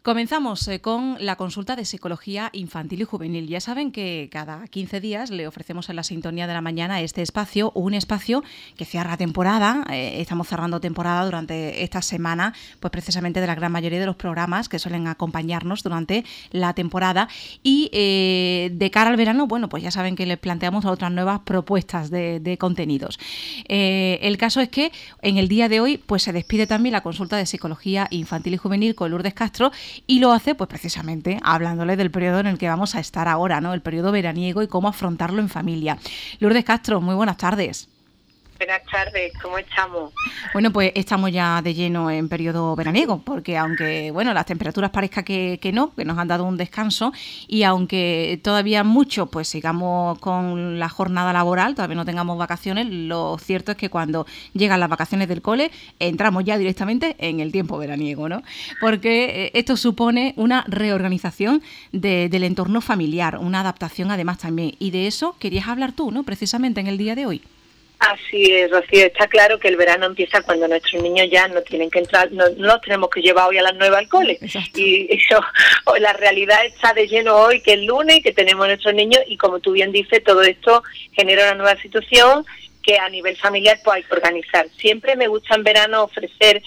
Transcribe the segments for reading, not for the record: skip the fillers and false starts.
Comenzamos con la consulta de psicología infantil y juvenil. Ya saben que cada 15 días le ofrecemos en la sintonía de la mañana este espacio, un espacio que cierra temporada. Estamos cerrando temporada durante esta semana, pues precisamente de la gran mayoría de los programas que suelen acompañarnos durante la temporada. Y de cara al verano, bueno, pues ya saben que les planteamos otras nuevas propuestas de contenidos. El caso es que en el día de hoy pues se despide también la consulta de psicología infantil y juvenil con Lourdes Castro. Y lo hace, pues precisamente, hablándole del periodo en el que vamos a estar ahora, ¿no? El periodo veraniego y cómo afrontarlo en familia. Lourdes Castro, muy buenas tardes. Buenas tardes, ¿cómo estamos? Bueno, pues estamos ya de lleno en periodo veraniego, porque aunque, bueno, las temperaturas parezca que nos han dado un descanso, y aunque todavía mucho, pues sigamos con la jornada laboral, todavía no tengamos vacaciones, lo cierto es que cuando llegan las vacaciones del cole, entramos ya directamente en el tiempo veraniego, ¿no? Porque esto supone una reorganización del entorno familiar, una adaptación además también, y de eso querías hablar tú, ¿no? Precisamente en el día de hoy. Así es, Rocío, está claro que el verano empieza cuando nuestros niños ya no tienen que entrar, no los tenemos que llevar hoy a las 9 al cole. Exacto. Y eso, la realidad está de lleno hoy, que es lunes, y que tenemos nuestros niños, y como tú bien dices, todo esto genera una nueva situación que a nivel familiar pues hay que organizar. Siempre me gusta en verano ofrecer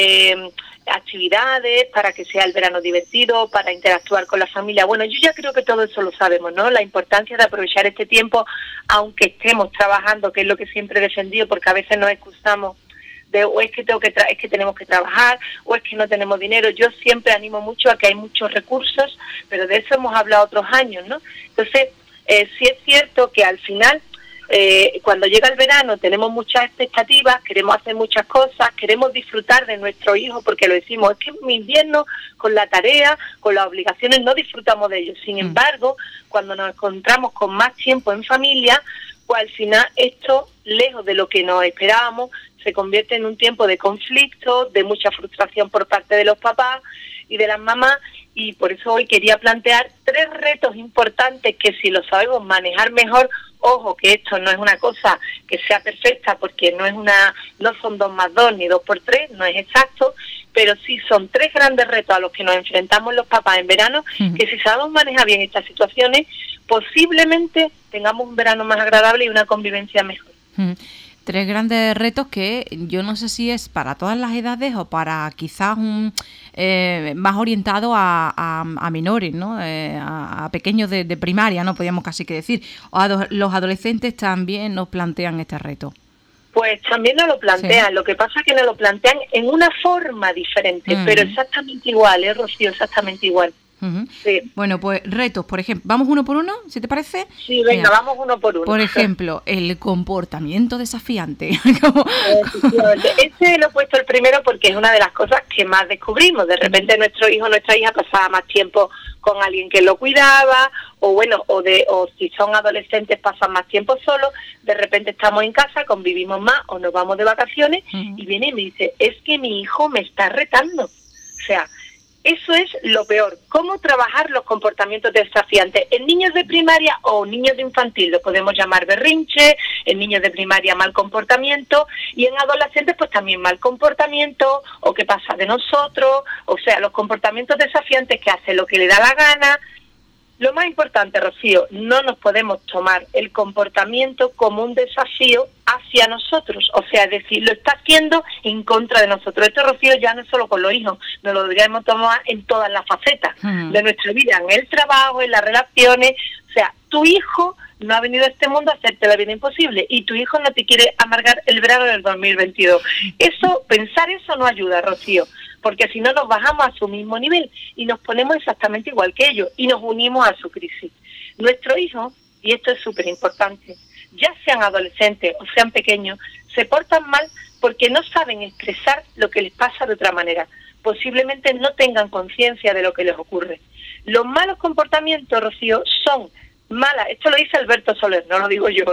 actividades para que sea el verano divertido, para interactuar con la familia. Bueno, yo ya creo que todo eso lo sabemos, ¿no? La importancia de aprovechar este tiempo, aunque estemos trabajando, que es lo que siempre he defendido, porque a veces nos excusamos de o es que es que tenemos que trabajar, o es que no tenemos dinero. Yo siempre animo mucho a que hay muchos recursos, pero de eso hemos hablado otros años, ¿no? Entonces, sí es cierto que al final, cuando llega el verano tenemos muchas expectativas, queremos hacer muchas cosas, queremos disfrutar de nuestro hijo, porque lo decimos, es que en invierno con la tarea, con las obligaciones no disfrutamos de ellos. Sin embargo, cuando nos encontramos con más tiempo en familia, pues al final esto, lejos de lo que nos esperábamos, se convierte en un tiempo de conflicto, de mucha frustración por parte de los papás y de las mamás. Y por eso hoy quería plantear 3 retos importantes que, si lo sabemos manejar mejor, ojo que esto no es una cosa que sea perfecta, porque no son 2 más 2 ni 2 por 3, no es exacto, pero sí son 3 grandes retos a los que nos enfrentamos los papás en verano, que si sabemos manejar bien estas situaciones, posiblemente tengamos un verano más agradable y una convivencia mejor. 3 grandes retos que yo no sé si es para todas las edades o para quizás más orientado a menores, ¿no? A pequeños de primaria, ¿no? Podríamos casi que decir. O los adolescentes también nos plantean este reto. Pues también nos lo plantean, sí. Lo que pasa es que nos lo plantean en una forma diferente, pero exactamente igual, Rocío, exactamente igual. Uh-huh. Sí. Bueno, pues retos, por ejemplo, ¿vamos uno por uno, si te parece? Sí, venga, vamos uno por uno. Por ejemplo, el comportamiento desafiante. Ese lo he puesto el primero porque es una de las cosas que más descubrimos. De repente nuestro hijo o nuestra hija pasaba más tiempo con alguien que lo cuidaba, o si son adolescentes pasan más tiempo solos. De repente estamos en casa, convivimos más o nos vamos de vacaciones, y viene y me dice, es que mi hijo me está retando. O sea, eso es lo peor. ¿Cómo trabajar los comportamientos desafiantes? En niños de primaria o niños de infantil lo podemos llamar berrinche, en niños de primaria mal comportamiento, y en adolescentes pues también mal comportamiento, o qué pasa de nosotros, o sea, los comportamientos desafiantes, que hace lo que le da la gana. Lo más importante, Rocío, no nos podemos tomar el comportamiento como un desafío hacia nosotros, o sea, es decir, lo está haciendo en contra de nosotros. Esto, Rocío, ya no es solo con los hijos, nos lo deberíamos tomar en todas las facetas de nuestra vida, en el trabajo, en las relaciones. O sea, tu hijo no ha venido a este mundo a hacerte la vida imposible, y tu hijo no te quiere amargar el verano del 2022. Pensar eso no ayuda, Rocío, porque si no nos bajamos a su mismo nivel y nos ponemos exactamente igual que ellos y nos unimos a su crisis. Nuestro hijo, y esto es súper importante, ya sean adolescentes o sean pequeños, se portan mal porque no saben expresar lo que les pasa de otra manera. Posiblemente no tengan conciencia de lo que les ocurre. Los malos comportamientos, Rocío, son malas. Esto lo dice Alberto Soler, no lo digo yo,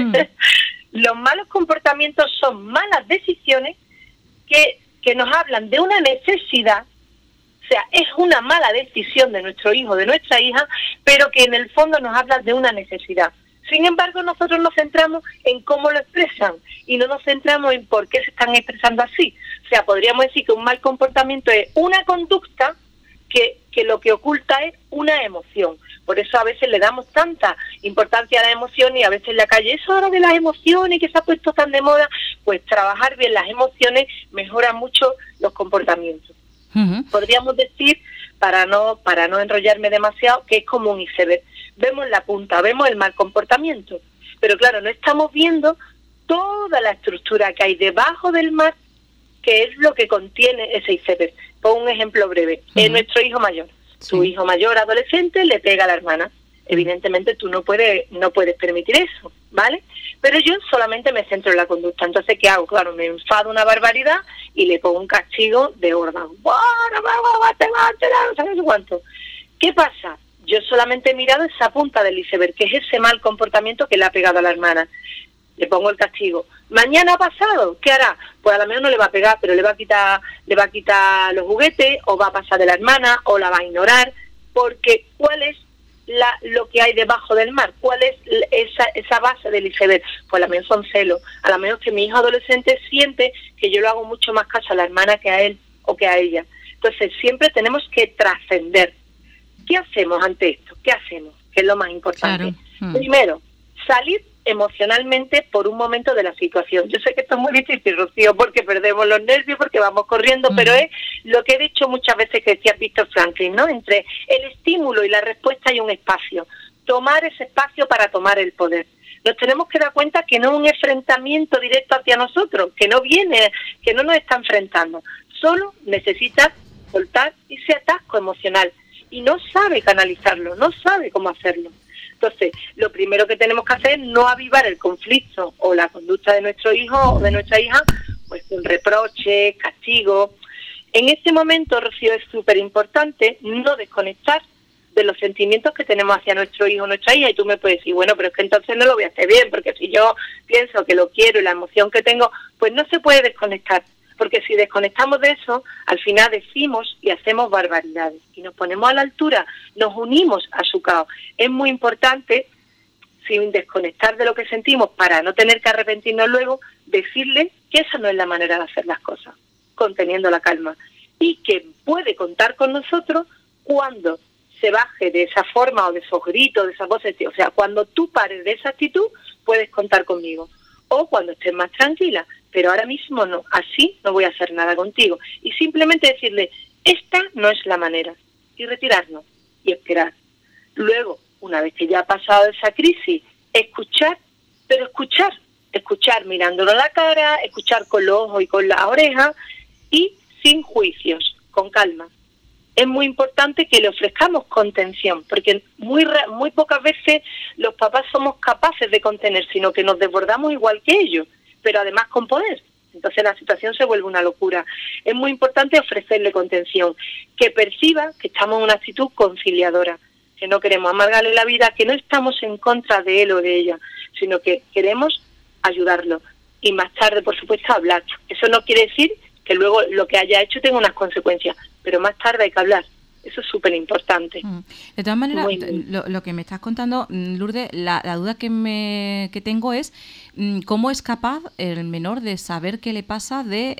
Los malos comportamientos son malas decisiones que nos hablan de una necesidad. O sea, es una mala decisión de nuestro hijo, de nuestra hija, pero que en el fondo nos habla de una necesidad. Sin embargo, nosotros nos centramos en cómo lo expresan y no nos centramos en por qué se están expresando así. O sea, podríamos decir que un mal comportamiento es una conducta que lo que oculta es una emoción. Por eso a veces le damos tanta importancia a la emoción y a veces en la calle, eso ahora de las emociones que se ha puesto tan de moda, pues trabajar bien las emociones mejora mucho los comportamientos. Uh-huh. Podríamos decir, para no enrollarme demasiado, que es como un iceberg. Vemos la punta, vemos el mal comportamiento, pero claro, no estamos viendo toda la estructura que hay debajo del mar, que es lo que contiene ese iceberg. Pongo un ejemplo breve. Uh-huh. Nuestro hijo mayor. Sí. Tu hijo mayor adolescente le pega a la hermana. Evidentemente tú no puedes permitir eso, ¿vale? Pero yo solamente me centro en la conducta. Entonces, ¿qué hago? Claro, me enfado una barbaridad y le pongo un castigo de orden. No sé cuánto. ¿Qué pasa? Yo solamente he mirado esa punta del iceberg, que es ese mal comportamiento que le ha pegado a la hermana. Le pongo el castigo. Mañana pasado, ¿qué hará? Pues a lo mejor no le va a pegar, pero le va a quitar los juguetes, o va a pasar de la hermana, o la va a ignorar, porque ¿cuál es lo que hay debajo del mar? ¿Cuál es esa base del iceberg? Pues a lo mejor son celos, a lo mejor que mi hijo adolescente siente que yo le hago mucho más caso a la hermana que a él o que a ella. Entonces siempre tenemos que trascender. ¿Qué hacemos ante esto? ¿Qué hacemos? Que es lo más importante. Claro. Primero, salir emocionalmente por un momento de la situación. Yo sé que esto es muy difícil, Rocío, porque perdemos los nervios, porque vamos corriendo, pero es lo que he dicho muchas veces que decía Víctor Franklin, ¿no? Entre el estímulo y la respuesta hay un espacio. Tomar ese espacio para tomar el poder. Nos tenemos que dar cuenta que no es un enfrentamiento directo hacia nosotros, que no nos está enfrentando. Solo necesita soltar ese atasco emocional y no sabe canalizarlo, no sabe cómo hacerlo. Entonces, lo primero que tenemos que hacer es no avivar el conflicto o la conducta de nuestro hijo o de nuestra hija, pues con reproche, castigo. En este momento, Rocío, es súper importante no desconectar de los sentimientos que tenemos hacia nuestro hijo o nuestra hija. Y tú me puedes decir, bueno, pero es que entonces no lo voy a hacer bien, porque si yo pienso que lo quiero y la emoción que tengo, pues no se puede desconectar. Porque si desconectamos de eso, al final decimos y hacemos barbaridades. Y nos ponemos a la altura, nos unimos a su caos. Es muy importante, sin desconectar de lo que sentimos, para no tener que arrepentirnos luego, decirle que esa no es la manera de hacer las cosas, conteniendo la calma. Y que puede contar con nosotros cuando se baje de esa forma o de esos gritos, de esas voces. O sea, cuando tú pares de esa actitud, puedes contar conmigo. O cuando estés más tranquila. Pero ahora mismo no, así no voy a hacer nada contigo. Y simplemente decirle, esta no es la manera. Y retirarnos y esperar. Luego, una vez que ya ha pasado esa crisis, escuchar, pero escuchar mirándolo a la cara, escuchar con los ojos y con las orejas y sin juicios, con calma. Es muy importante que le ofrezcamos contención, porque muy pocas veces los papás somos capaces de contener, sino que nos desbordamos igual que ellos, pero además con poder. Entonces la situación se vuelve una locura. Es muy importante ofrecerle contención, que perciba que estamos en una actitud conciliadora, que no queremos amargarle la vida, que no estamos en contra de él o de ella, sino que queremos ayudarlo. Y más tarde, por supuesto, hablar. Eso no quiere decir que luego lo que haya hecho tenga unas consecuencias, pero más tarde hay que hablar. Eso es súper importante. De todas maneras, lo que me estás contando, Lourdes, la duda que tengo es cómo es capaz el menor de saber qué le pasa, de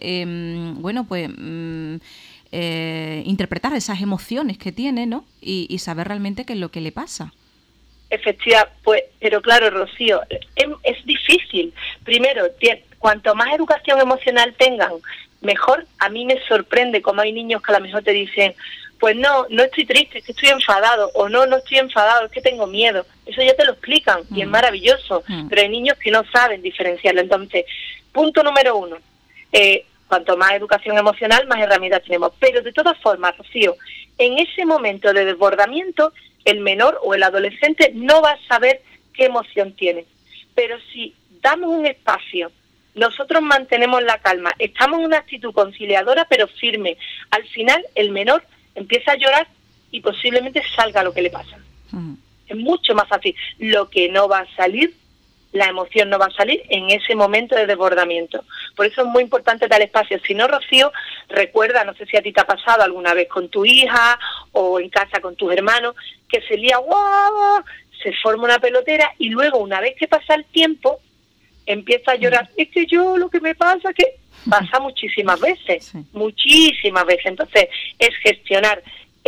interpretar esas emociones que tiene, ¿no? Y saber realmente qué es lo que le pasa. Efectivamente, pues, pero claro, Rocío, es difícil. Primero, cuanto más educación emocional tengan, mejor. A mí me sorprende cómo hay niños que a lo mejor te dicen, pues no estoy triste, es que estoy enfadado, o no estoy enfadado, es que tengo miedo. Eso ya te lo explican y es maravilloso, pero hay niños que no saben diferenciarlo. Entonces, punto número 1, cuanto más educación emocional, más herramientas tenemos. Pero de todas formas, Rocío, en ese momento de desbordamiento, el menor o el adolescente no va a saber qué emoción tiene. Pero si damos un espacio, nosotros mantenemos la calma, estamos en una actitud conciliadora pero firme, al final el menor empieza a llorar y posiblemente salga lo que le pasa. Es mucho más fácil. Lo que no va a salir, la emoción no va a salir en ese momento de desbordamiento. Por eso es muy importante dar espacio. Si no, Rocío, recuerda, no sé si a ti te ha pasado alguna vez con tu hija o en casa con tus hermanos, que se lía, ¡guau!, se forma una pelotera y luego, una vez que pasa el tiempo, empieza a llorar. Es que yo lo que me pasa que pasa muchísimas veces, muchísimas veces. Entonces, es gestionar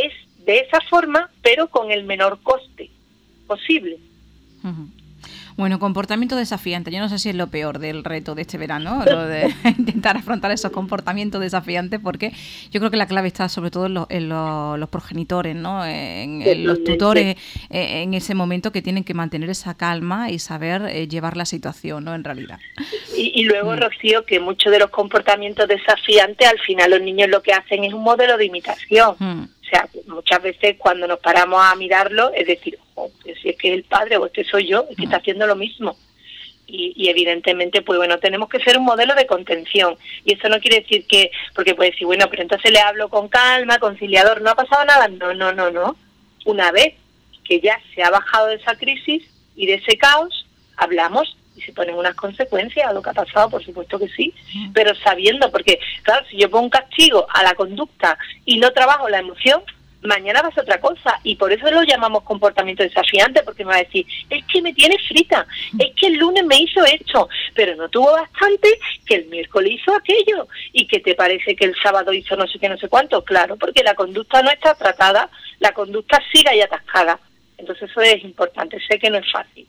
de esa forma, pero con el menor coste posible. Uh-huh. Bueno, comportamiento desafiante. Yo no sé si es lo peor del reto de este verano, lo de intentar afrontar esos comportamientos desafiantes, porque yo creo que la clave está sobre todo en los progenitores, ¿no? En los tutores, en ese momento que tienen que mantener esa calma y saber llevar la situación, ¿no? En realidad. Y luego, Rocío, que muchos de los comportamientos desafiantes, al final los niños lo que hacen es un modelo de imitación. O sea, muchas veces cuando nos paramos a mirarlo, es decir, si es que es el padre o este soy yo, es que está haciendo lo mismo. Y evidentemente, pues bueno, tenemos que ser un modelo de contención. Y eso no quiere decir que, porque puede decir, bueno, pero entonces le hablo con calma, conciliador, no ha pasado nada. No. Una vez que ya se ha bajado de esa crisis y de ese caos, hablamos y se ponen unas consecuencias a lo que ha pasado, por supuesto que sí, pero sabiendo, porque claro, si yo pongo un castigo a la conducta y no trabajo la emoción, mañana va a ser otra cosa, y por eso lo llamamos comportamiento desafiante, porque me va a decir, es que me tiene frita, es que el lunes me hizo esto, pero no tuvo bastante que el miércoles hizo aquello, y que te parece que el sábado hizo no sé qué, no sé cuánto. Claro, porque la conducta no está tratada, la conducta sigue ahí atascada. Entonces eso es importante, sé que no es fácil.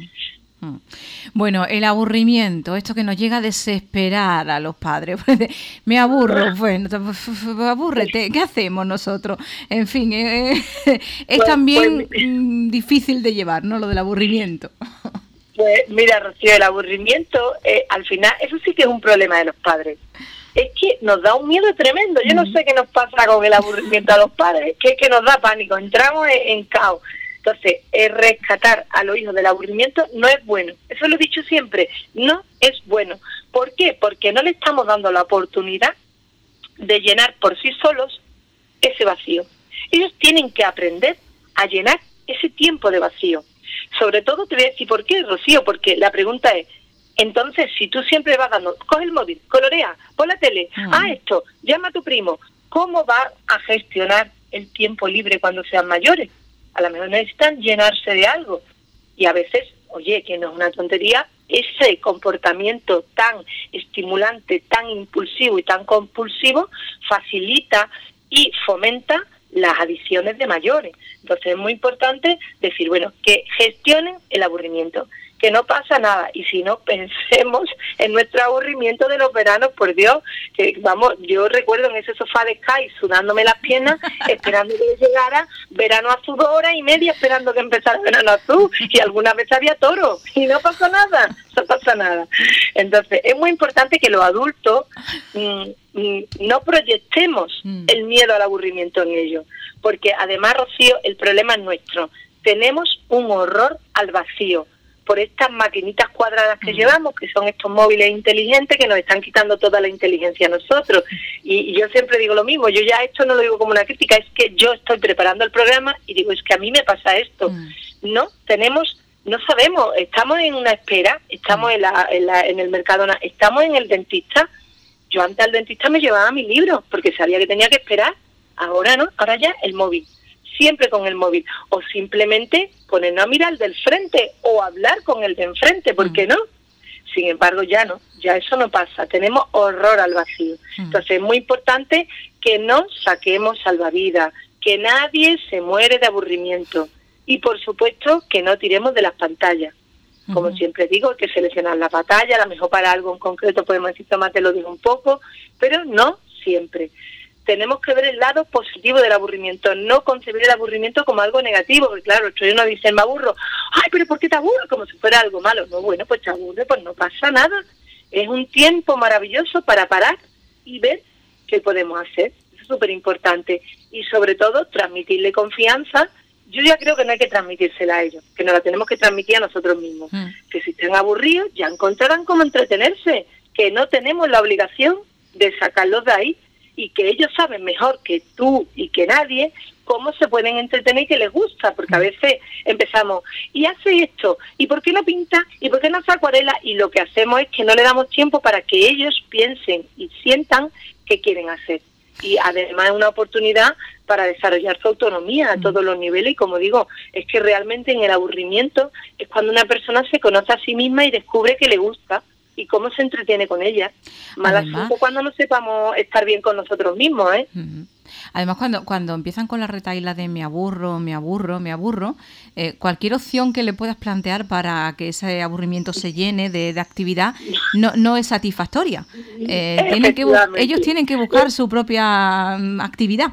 Bueno, el aburrimiento, esto que nos llega a desesperar a los padres. Me aburro, bueno, abúrrete, ¿qué hacemos nosotros? En fin, es también difícil de llevar, ¿no? Lo del aburrimiento. Pues mira, Rocío, el aburrimiento, al final, eso sí que es un problema de los padres. Es que nos da un miedo tremendo. Yo no sé qué nos pasa con el aburrimiento a los padres, que es que nos da pánico, entramos en caos. Entonces, rescatar a los hijos del aburrimiento no es bueno. Eso lo he dicho siempre, no es bueno. ¿Por qué? Porque no le estamos dando la oportunidad de llenar por sí solos ese vacío. Ellos tienen que aprender a llenar ese tiempo de vacío. Sobre todo te voy a decir por qué, Rocío, porque la pregunta es, entonces, si tú siempre vas dando, coge el móvil, colorea, pon la tele, esto, llama a tu primo, ¿cómo va a gestionar el tiempo libre cuando sean mayores? A lo mejor necesitan llenarse de algo. Y a veces, oye, que no es una tontería, ese comportamiento tan estimulante, tan impulsivo y tan compulsivo facilita y fomenta las adicciones de mayores. Entonces es muy importante decir, bueno, que gestionen el aburrimiento, que no pasa nada, y si no, pensemos en nuestro aburrimiento de los veranos, por Dios, que vamos, yo recuerdo en ese sofá de Sky sudándome las piernas, esperando que llegara verano azul 2 horas y media, esperando que empezara verano azul, y alguna vez había toro, y no pasa nada, no pasa nada. Entonces es muy importante que los adultos no proyectemos el miedo al aburrimiento en ellos, porque además, Rocío, el problema es nuestro, tenemos un horror al vacío, por estas maquinitas cuadradas que llevamos, que son estos móviles inteligentes que nos están quitando toda la inteligencia a nosotros. Y yo siempre digo lo mismo, yo ya esto no lo digo como una crítica, es que yo estoy preparando el programa y digo, es que a mí me pasa esto. No sabemos, estamos en una espera, estamos en el Mercadona, estamos en el dentista. Yo antes al dentista me llevaba mi libro, porque sabía que tenía que esperar. Ahora no, ahora ya el móvil. Siempre con el móvil, o simplemente ponernos a mirar del frente o hablar con el de enfrente, ¿por qué no? Sin embargo, ya eso no pasa, tenemos horror al vacío. Entonces es muy importante que no saquemos salvavidas, que nadie se muere de aburrimiento y por supuesto que no tiremos de las pantallas. Como siempre digo, hay que seleccionar la pantalla, a lo mejor para algo en concreto podemos decir, tómate lo digo un poco, pero no siempre. Tenemos que ver el lado positivo del aburrimiento, no concebir el aburrimiento como algo negativo, porque claro, uno dice, me aburro, ay, pero ¿por qué te aburro? Como si fuera algo malo. No, bueno, pues te aburre, pues no pasa nada. Es un tiempo maravilloso para parar y ver qué podemos hacer. Eso es súper importante. Y sobre todo, transmitirle confianza. Yo ya creo que no hay que transmitírsela a ellos, que nos la tenemos que transmitir a nosotros mismos. Que si están aburridos, ya encontrarán cómo entretenerse, que no tenemos la obligación de sacarlos de ahí, y que ellos saben mejor que tú y que nadie cómo se pueden entretener y que les gusta, porque a veces empezamos, y hace esto, y por qué no pinta, y por qué no hace acuarela, y lo que hacemos es que no le damos tiempo para que ellos piensen y sientan qué quieren hacer. Y además es una oportunidad para desarrollar su autonomía a todos los niveles, y como digo, es que realmente en el aburrimiento es cuando una persona se conoce a sí misma y descubre que le gusta. y cómo se entretiene con ellas. Mal asunto cuando no sepamos estar bien con nosotros mismos, ¿eh? Uh-huh. Además, cuando empiezan con la retahíla de me aburro, cualquier opción que le puedas plantear para que ese aburrimiento se llene de actividad no es satisfactoria. Ellos tienen que buscar su propia actividad.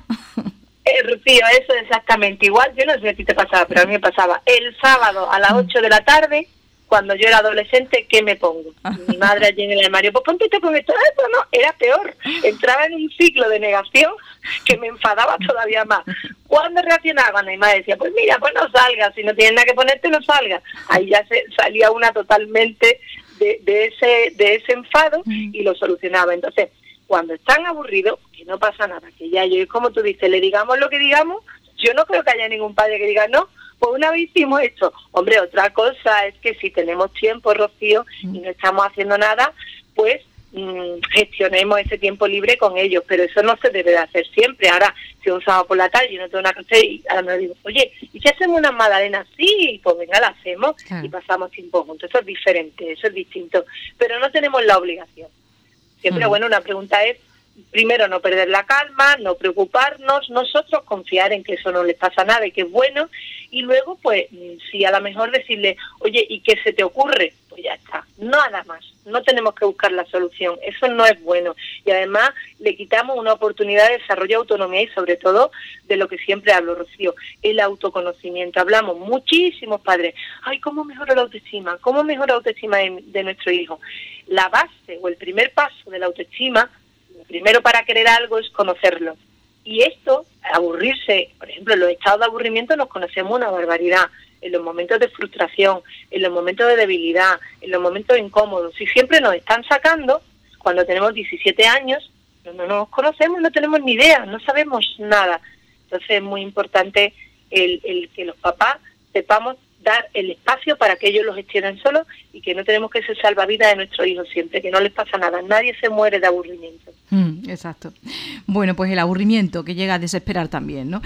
Rocío, eso es exactamente igual. Yo no sé si a ti te pasaba, pero a mí me pasaba. El sábado a las 8 de la tarde, cuando yo era adolescente, ¿qué me pongo? Mi madre allí en el armario, pues ponte con esto. Eso no, era peor. Entraba en un ciclo de negación que me enfadaba todavía más. ¿Cuándo reaccionaba? Mi madre decía, pues mira, pues no salgas, si no tienes nada que ponerte, no salgas. Ahí ya salía una totalmente de ese enfado y lo solucionaba. Entonces, cuando están aburridos, que no pasa nada, que ya yo, como tú dices, le digamos lo que digamos, yo no creo que haya ningún padre que diga, no, pues una vez hicimos esto. Hombre, otra cosa es que si tenemos tiempo, Rocío, y no estamos haciendo nada, pues gestionemos ese tiempo libre con ellos, pero eso no se debe de hacer siempre. Ahora, si un sábado por la tarde yo no tengo nada que hacer, y ahora me digo, oye, ¿y si hacemos unas magdalenas? Sí, pues venga, la hacemos y pasamos tiempo juntos. Eso es diferente, eso es distinto, pero no tenemos la obligación. Siempre, bueno, una pregunta es, primero, no perder la calma, no preocuparnos, nosotros confiar en que eso no les pasa nada y que es bueno, y luego, pues, si a lo mejor decirle, oye, ¿y qué se te ocurre? Pues ya está, nada más, no tenemos que buscar la solución, eso no es bueno, y además le quitamos una oportunidad de desarrollo de autonomía y sobre todo de lo que siempre hablo, Rocío, el autoconocimiento. Hablamos muchísimos padres, ay, ¿cómo mejora la autoestima? ¿Cómo mejora la autoestima de nuestro hijo? La base o el primer paso de la autoestima, lo primero para querer algo es conocerlo. Y esto, aburrirse, por ejemplo, en los estados de aburrimiento nos conocemos una barbaridad, en los momentos de frustración, en los momentos de debilidad, en los momentos incómodos. Si siempre nos están sacando, cuando tenemos 17 años, no nos conocemos, no tenemos ni idea, no sabemos nada. Entonces es muy importante el que los papás sepamos dar el espacio para que ellos lo gestionen solos y que no tenemos que ser salvavidas de nuestros hijos siempre, que no les pasa nada, nadie se muere de aburrimiento. Exacto. Bueno, pues el aburrimiento que llega a desesperar también, ¿no?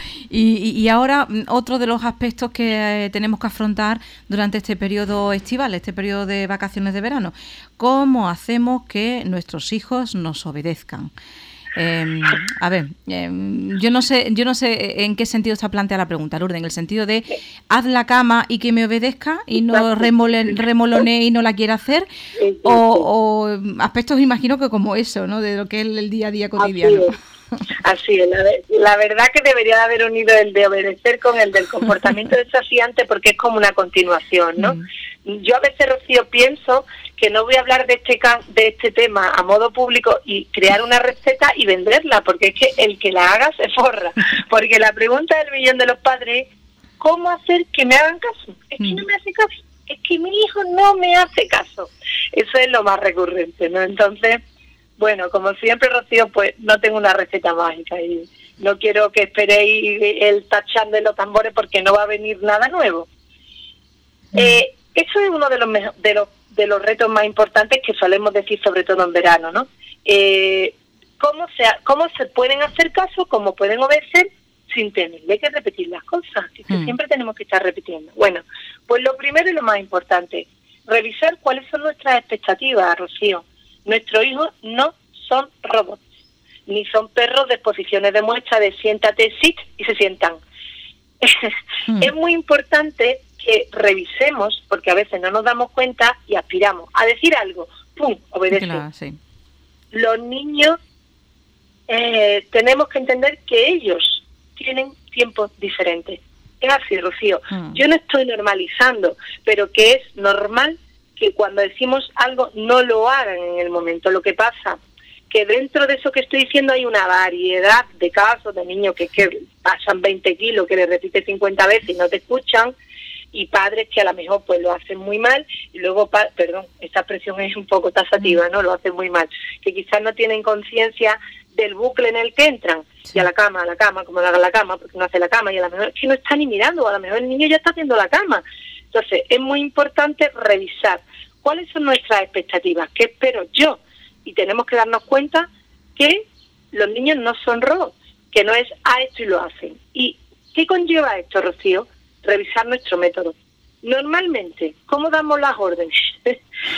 Y ahora otro de los aspectos que tenemos que afrontar durante este periodo estival, este periodo de vacaciones de verano, ¿cómo hacemos que nuestros hijos nos obedezcan? Yo no sé en qué sentido está planteada la pregunta, Lourdes, en el sentido de haz la cama y que me obedezca y no remolonee y no la quiera hacer, o aspectos, imagino que como eso, ¿no? De lo que es el día a día cotidiano. Así es. La verdad que debería de haber unido el de obedecer con el del comportamiento desafiante, porque es como una continuación, ¿no? Yo a veces, Rocío, pienso que no voy a hablar de este tema a modo público y crear una receta y venderla, porque es que el que la haga se forra. Porque la pregunta del millón de los padres es, ¿cómo hacer que me hagan caso? Es que no me hace caso, es que mi hijo no me hace caso. Eso es lo más recurrente, ¿no? Entonces, bueno, como siempre, Rocío, pues no tengo una receta mágica y no quiero que esperéis el tachán de los tambores porque no va a venir nada nuevo. Eso es uno de los retos más importantes que solemos decir, sobre todo en verano, ¿no? ¿Cómo se pueden hacer caso, cómo pueden obedecer sin tenerle que repetir las cosas? Que siempre tenemos que estar repitiendo. Bueno, pues lo primero y lo más importante, revisar cuáles son nuestras expectativas, Rocío. Nuestros hijos no son robots, ni son perros de exposiciones de muestra de siéntate, sit, y se sientan. Es muy importante que revisemos, porque a veces no nos damos cuenta y aspiramos a decir algo, ¡pum!, obedecen. Sí. Los niños tenemos que entender que ellos tienen tiempos diferentes. Es así, Rocío. Yo no estoy normalizando, pero que es normal que cuando decimos algo no lo hagan en el momento. Lo que pasa que dentro de eso que estoy diciendo hay una variedad de casos de niños que pasan 20 kilos, que le repites 50 veces y no te escuchan, y padres que a lo mejor pues lo hacen muy mal, y luego, esta expresión es un poco taxativa, ¿no? Lo hacen muy mal, que quizás no tienen conciencia del bucle en el que entran, y a la cama, como no hagan la cama, porque no hace la cama, y a lo mejor es que no está ni mirando, a lo mejor el niño ya está haciendo la cama. Entonces, es muy importante revisar cuáles son nuestras expectativas, qué espero yo, y tenemos que darnos cuenta que los niños no son robots, que no es a esto y lo hacen. ¿Y qué conlleva esto, Rocío? Revisar nuestro método. Normalmente, ¿cómo damos las órdenes?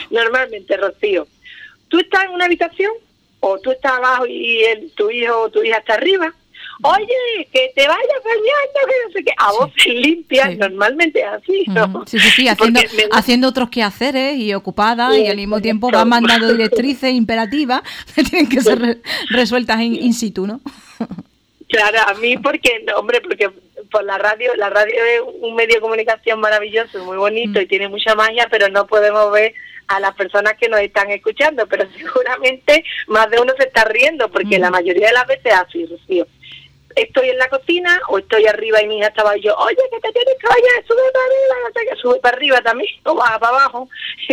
Normalmente, Rocío, tú estás en una habitación o tú estás abajo y tu hijo o tu hija está arriba. Oye, que te vayas bañando, que no sé qué. A voces limpias, normalmente es así, ¿no? Sí, haciendo otros quehaceres y ocupadas y al mismo tiempo van mandando directrices imperativas que tienen que ser resueltas in situ, ¿no? Claro, a mí porque por la radio es un medio de comunicación maravilloso, muy bonito y tiene mucha magia, pero no podemos ver a las personas que nos están escuchando, pero seguramente más de uno se está riendo, porque la mayoría de las veces es así, Rocío. Estoy en la cocina o estoy arriba y mi hija estaba yo, oye, que te tienes que bañar, sube para arriba, no sé qué, sube para arriba también, o baja para abajo.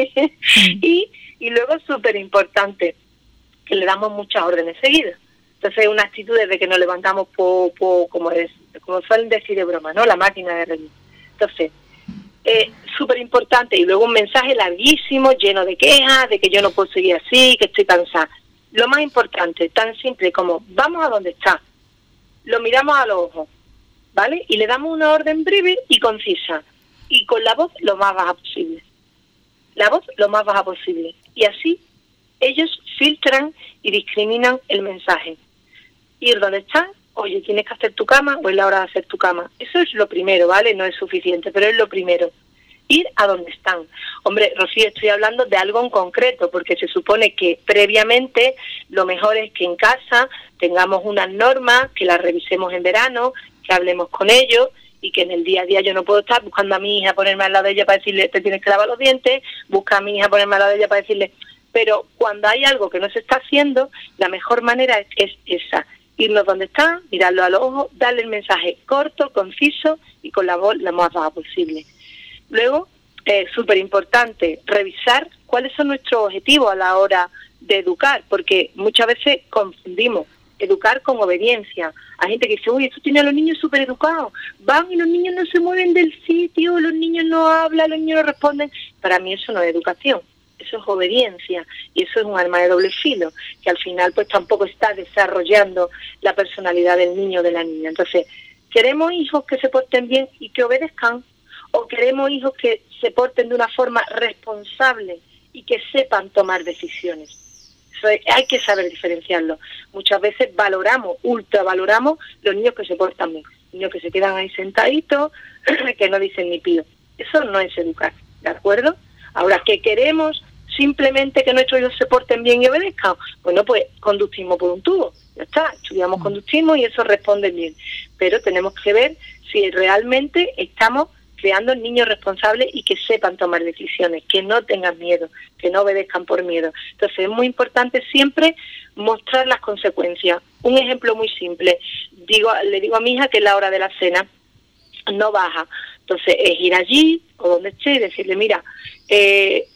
y luego es súper importante que le damos muchas órdenes seguidas. Entonces, una actitud de que nos levantamos como suelen decir de broma, ¿no? La máquina de reír. Entonces, súper importante, y luego un mensaje larguísimo, lleno de quejas, de que yo no puedo seguir así, que estoy cansada. Lo más importante, tan simple como, vamos a donde está, lo miramos a los ojos, ¿vale? Y le damos una orden breve y concisa, y con la voz lo más baja posible. La voz lo más baja posible. Y así ellos filtran y discriminan el mensaje. Ir donde están, oye, tienes que hacer tu cama o es la hora de hacer tu cama. Eso es lo primero, ¿vale? No es suficiente, pero es lo primero. Ir a donde están. Hombre, Rocío, estoy hablando de algo en concreto, porque se supone que previamente lo mejor es que en casa tengamos unas normas, que las revisemos en verano, que hablemos con ellos, y que en el día a día yo no puedo estar buscando a mi hija, ponerme al lado de ella para decirle, te tienes que lavar los dientes, busca a mi hija, ponerme al lado de ella para decirle... Pero cuando hay algo que no se está haciendo, la mejor manera es esa. Irnos donde está, mirarlo a los ojos, darle el mensaje corto, conciso y con la voz la más baja posible. Luego, súper importante, revisar cuáles son nuestros objetivos a la hora de educar, porque muchas veces confundimos educar con obediencia. Hay gente que dice, uy, esto tiene a los niños súper educados, van y los niños no se mueven del sitio, los niños no hablan, los niños no responden. Para mí eso no es educación. Eso es obediencia y eso es un arma de doble filo, que al final pues tampoco está desarrollando la personalidad del niño o de la niña. Entonces, ¿queremos hijos que se porten bien y que obedezcan? ¿O queremos hijos que se porten de una forma responsable y que sepan tomar decisiones? Eso hay que saber diferenciarlo. Muchas veces ultravaloramos los niños que se portan bien, niños que se quedan ahí sentaditos, que no dicen ni pío. Eso no es educar, ¿de acuerdo? Ahora, ¿qué queremos? Simplemente que nuestros hijos se porten bien y obedezcan. Bueno, pues conductismo por un tubo. Ya está, estudiamos conductismo y eso responde bien. Pero tenemos que ver si realmente estamos creando niños responsables y que sepan tomar decisiones, que no tengan miedo, que no obedezcan por miedo. Entonces es muy importante siempre mostrar las consecuencias. Un ejemplo muy simple, le digo a mi hija que es la hora de la cena, no baja. Entonces es ir allí o donde esté y decirle, mira, es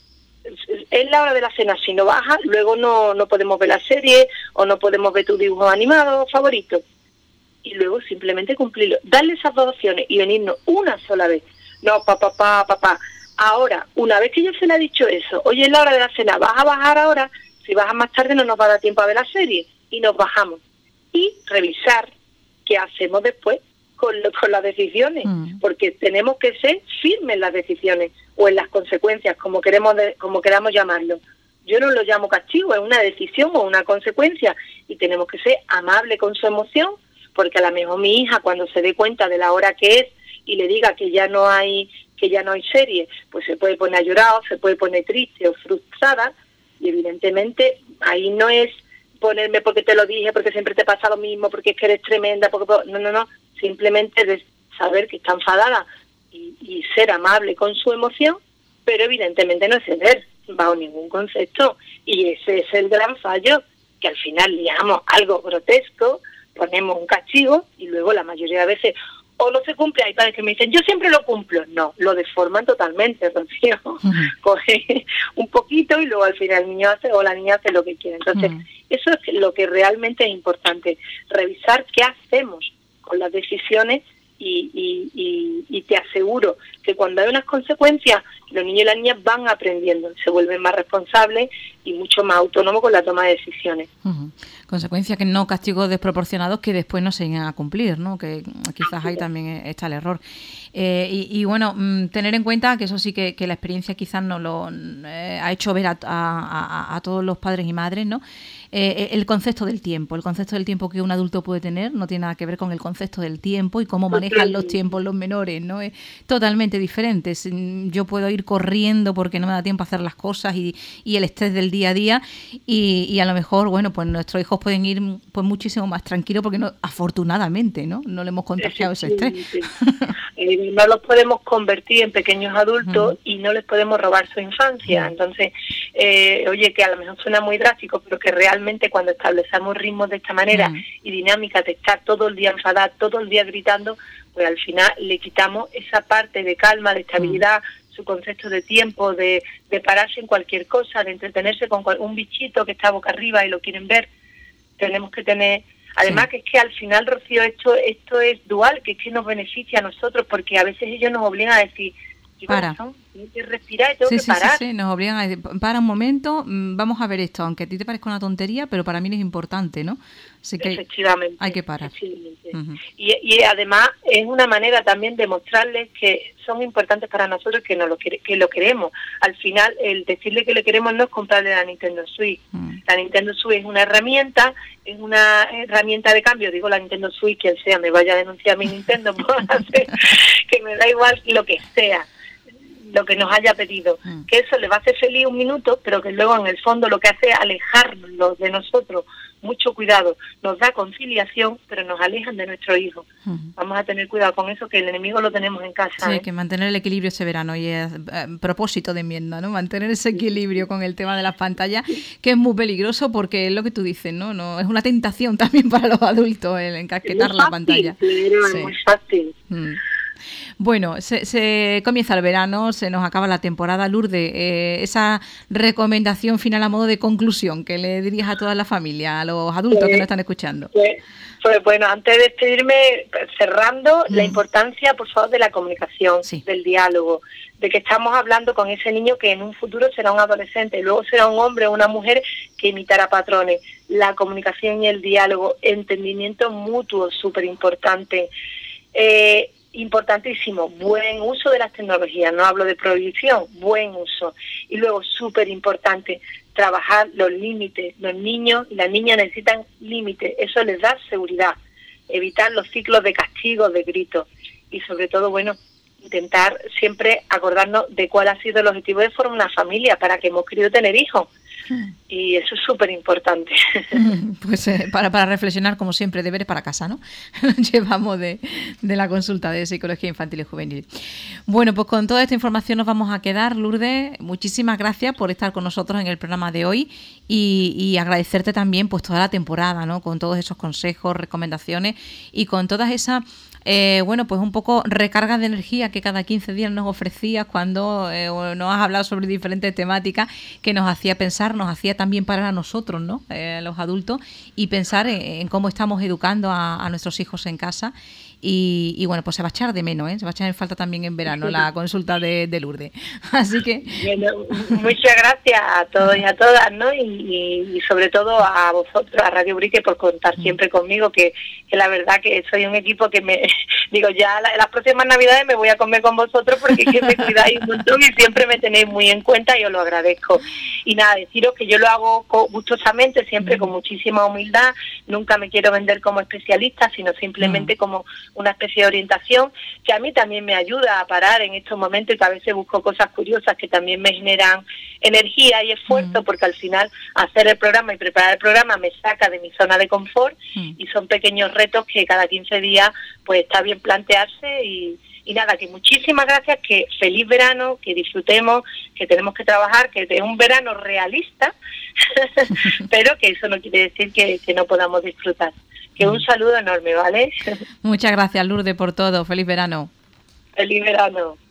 la hora de la cena, si no baja, luego no podemos ver la serie o no podemos ver tu dibujo animado favorito. Y luego simplemente cumplirlo, darle esas dos opciones y venirnos una sola vez. No, papá. Ahora, una vez que yo se le ha dicho eso, oye, es la hora de la cena, ¿vas a bajar ahora? Si bajas más tarde no nos va a dar tiempo a ver la serie. Y nos bajamos. Y revisar qué hacemos después con las decisiones, porque tenemos que ser firmes en las decisiones o en las consecuencias, como queramos llamarlo. Yo no lo llamo castigo, es una decisión o una consecuencia y tenemos que ser amables con su emoción, porque a lo mejor mi hija cuando se dé cuenta de la hora que es y le diga que ya no hay serie, pues se puede poner a llorar, o se puede poner triste o frustrada, y evidentemente ahí no es ponerme porque te lo dije, porque siempre te pasa lo mismo, porque es que eres tremenda, no, simplemente de saber que está enfadada y ser amable con su emoción, pero evidentemente no ceder bajo ningún concepto, y ese es el gran fallo, que al final liamos algo grotesco, ponemos un castigo y luego la mayoría de veces o no se cumple. Hay padres que me dicen, yo siempre lo cumplo. No, lo deforman totalmente, Rocío. Coge un poquito y luego al final el niño hace o la niña hace lo que quiere. Entonces, eso es lo que realmente es importante, revisar qué hacemos con las decisiones y te aseguro que cuando hay unas consecuencias, los niños y las niñas van aprendiendo, se vuelven más responsables y mucho más autónomo con la toma de decisiones. Consecuencia que no castigos desproporcionados que después no se llegan a cumplir, ¿no? Que quizás ahí también está el error. Y bueno, tener en cuenta que eso sí que la experiencia quizás nos lo ha hecho ver a todos los padres y madres, ¿no? El concepto del tiempo que un adulto puede tener no tiene nada que ver con el concepto del tiempo y cómo manejan los tiempos los menores, ¿no? Es totalmente diferente. Yo puedo ir corriendo porque no me da tiempo a hacer las cosas y el estrés del día a día y a lo mejor, bueno, pues nuestros hijos pueden ir pues muchísimo más tranquilos porque afortunadamente, ¿no le hemos contagiado ese estrés. No los podemos convertir en pequeños adultos y no les podemos robar su infancia. Entonces, oye, que a lo mejor suena muy drástico, pero que realmente cuando establecemos ritmos de esta manera y dinámicas de estar todo el día enfadada, todo el día gritando, pues al final le quitamos esa parte de calma, de estabilidad, su concepto de tiempo, de pararse en cualquier cosa, de entretenerse con un bichito que está boca arriba y lo quieren ver. Tenemos que tener... Además que es que al final, Rocío, esto es dual, que es que nos beneficia a nosotros, porque a veces ellos nos obligan a decir... Para. Tengo que respirar y tengo que parar. Sí, nos obligan a decir, para un momento, vamos a ver esto, aunque a ti te parezca una tontería, pero para mí es importante, ¿no? Así que efectivamente, hay que parar. Y además es una manera también de mostrarles que son importantes para nosotros, que lo queremos. Al final, el decirle que le queremos no es comprarle la Nintendo Switch. La Nintendo Switch es una herramienta de cambio. Digo la Nintendo Switch, quien sea, me vaya a denunciar mi Nintendo, que me da igual lo que sea, lo que nos haya pedido, que eso le va a hacer feliz un minuto, pero que luego en el fondo lo que hace es alejarnos de nosotros. Mucho cuidado, nos da conciliación, pero nos alejan de nuestro hijo. Vamos a tener cuidado con eso, que el enemigo lo tenemos en casa. Sí, que mantener el equilibrio ese verano, y es propósito de enmienda, ¿no? Mantener ese equilibrio con el tema de las pantallas, que es muy peligroso porque es lo que tú dices, ¿no? Es una tentación también para los adultos el encasquetar la pantalla. Es muy fácil. Bueno, se comienza el verano, se nos acaba la temporada. Lourdes, esa recomendación final a modo de conclusión que le dirías a toda la familia, a los adultos que nos están escuchando. Pues bueno, antes de despedirme, cerrando, la importancia, por favor, de la comunicación, del diálogo, de que estamos hablando con ese niño que en un futuro será un adolescente, luego será un hombre o una mujer que imitará patrones. La comunicación y el diálogo, entendimiento mutuo, súper importante. Importantísimo, buen uso de las tecnologías, no hablo de prohibición, buen uso. Y luego, súper importante, trabajar los límites. Los niños y las niñas necesitan límites, eso les da seguridad. Evitar los ciclos de castigo, de gritos. Y sobre todo, bueno, intentar siempre acordarnos de cuál ha sido el objetivo de formar una familia, para que hemos querido tener hijos. Y eso es súper importante. Pues para reflexionar, como siempre, deberes para casa, ¿no? Llevamos de la consulta de Psicología Infantil y Juvenil. Bueno, pues con toda esta información nos vamos a quedar. Lourdes, muchísimas gracias por estar con nosotros en el programa de hoy y agradecerte también pues toda la temporada, ¿no? Con todos esos consejos, recomendaciones y con todas esas bueno, pues un poco recarga de energía que cada 15 días nos ofrecías cuando nos has hablado sobre diferentes temáticas que nos hacía pensar, nos hacía también parar a nosotros, ¿no? Los adultos, y pensar en cómo estamos educando a nuestros hijos en casa. Y bueno, pues se va a echar de menos, se va a echar en falta también en verano la consulta de Lourdes. Así que... Bueno, muchas gracias a todos y a todas, ¿no? Y sobre todo a vosotros, a Radio Brique, por contar siempre conmigo, que la verdad que soy un equipo que me... Digo, ya las próximas Navidades me voy a comer con vosotros porque es que me cuidáis un montón y siempre me tenéis muy en cuenta y os lo agradezco. Y nada, deciros que yo lo hago gustosamente, siempre con muchísima humildad, nunca me quiero vender como especialista, sino simplemente como una especie de orientación que a mí también me ayuda a parar en estos momentos y que a veces busco cosas curiosas que también me generan energía y esfuerzo, porque al final hacer el programa y preparar el programa me saca de mi zona de confort y son pequeños retos que cada 15 días pues está bien plantearse y nada, que muchísimas gracias, que feliz verano, que disfrutemos, que tenemos que trabajar, que es un verano realista, pero que eso no quiere decir que no podamos disfrutar. Que un saludo enorme, ¿vale? Muchas gracias, Lourdes, por todo. Feliz verano. Feliz verano.